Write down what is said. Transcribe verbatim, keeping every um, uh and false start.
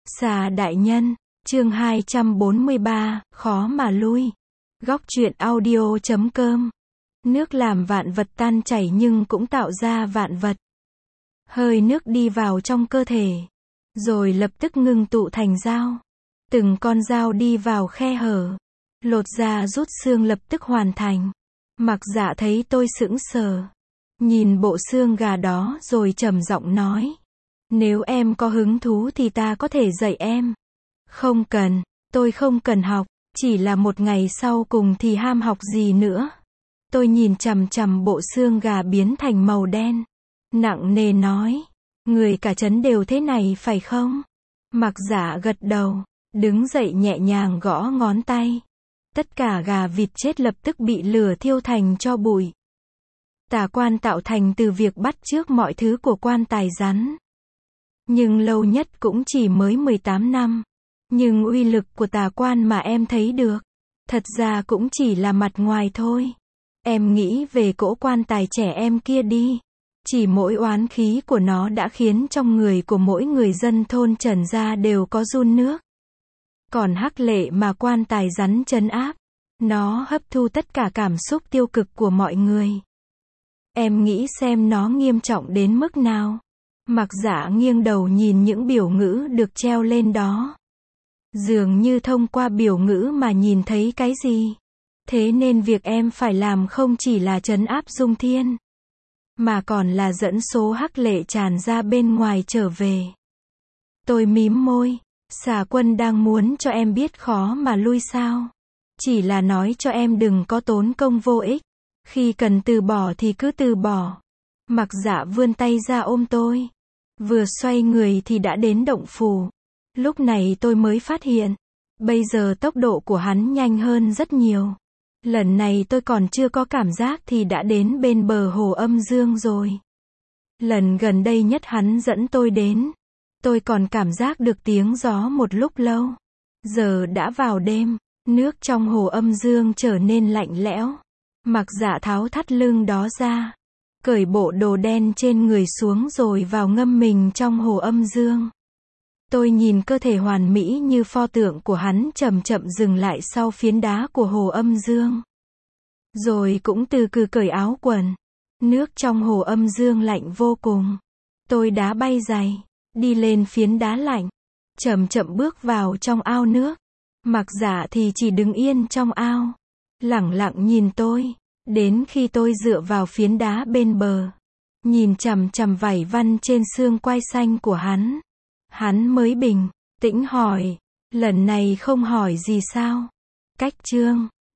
Xà đại nhân, chương hai trăm bốn mươi ba, khó mà lui. Góc truyện audio chấm com. Nước làm vạn vật tan chảy nhưng cũng tạo ra vạn vật. Hơi nước đi vào trong cơ thể, rồi lập tức ngưng tụ thành dao. Từng con dao đi vào khe hở, lột ra rút xương lập tức hoàn thành. Mặc Dạ thấy tôi sững sờ, nhìn bộ xương gà đó rồi trầm giọng nói. Nếu em có hứng thú thì ta có thể dạy em. Không cần, tôi không cần học, chỉ là một ngày sau cùng thì ham học gì nữa. Tôi nhìn chằm chằm bộ xương gà biến thành màu đen, nặng nề nói, người cả trấn đều thế này phải không? Mặc Dạ gật đầu, đứng dậy nhẹ nhàng gõ ngón tay. Tất cả gà vịt chết lập tức bị lửa thiêu thành tro bụi. Tà quan tạo thành từ việc bắt chước mọi thứ của quan tài rắn. Nhưng lâu nhất cũng chỉ mới mười tám năm. Nhưng uy lực của tà quan mà em thấy được, thật ra cũng chỉ là mặt ngoài thôi. Em nghĩ về cỗ quan tài trẻ em kia đi. Chỉ mỗi oán khí của nó đã khiến trong người của mỗi người dân thôn Trần Gia đều có run nước. Còn hắc lệ mà quan tài rắn trấn áp, nó hấp thu tất cả cảm xúc tiêu cực của mọi người. Em nghĩ xem nó nghiêm trọng đến mức nào. Mặc Dạ nghiêng đầu nhìn những biểu ngữ được treo lên đó. Dường như thông qua biểu ngữ mà nhìn thấy cái gì. Thế nên việc em phải làm không chỉ là trấn áp Dung Thiên, mà còn là dẫn số hắc lệ tràn ra bên ngoài trở về. Tôi mím môi. Xà quân đang muốn cho em biết khó mà lui sao? Chỉ là nói cho em đừng có tốn công vô ích. Khi cần từ bỏ thì cứ từ bỏ. Mặc Dạ vươn tay ra ôm tôi. Vừa xoay người thì đã đến động phủ. Lúc này tôi mới phát hiện, bây giờ tốc độ của hắn nhanh hơn rất nhiều. Lần này tôi còn chưa có cảm giác thì đã đến bên bờ hồ Âm Dương rồi. Lần gần đây nhất hắn dẫn tôi đến, tôi còn cảm giác được tiếng gió một lúc lâu. Giờ đã vào đêm, nước trong hồ Âm Dương trở nên lạnh lẽo. Mặc Dạ tháo thắt lưng đó ra, cởi bộ đồ đen trên người xuống rồi vào ngâm mình trong hồ Âm Dương. Tôi nhìn cơ thể hoàn mỹ như pho tượng của hắn chậm chậm dừng lại sau phiến đá của hồ Âm Dương. Rồi cũng từ từ cởi áo quần. Nước trong hồ Âm Dương lạnh vô cùng. Tôi đá bay giày, đi lên phiến đá lạnh, chậm chậm bước vào trong ao nước. Mặc Dạ thì chỉ đứng yên trong ao, lẳng lặng nhìn tôi, đến khi tôi dựa vào phiến đá bên bờ, nhìn chằm chằm vảy văn trên xương quai xanh của hắn. Hắn mới bình tĩnh hỏi, lần này không hỏi gì sao? Cách chương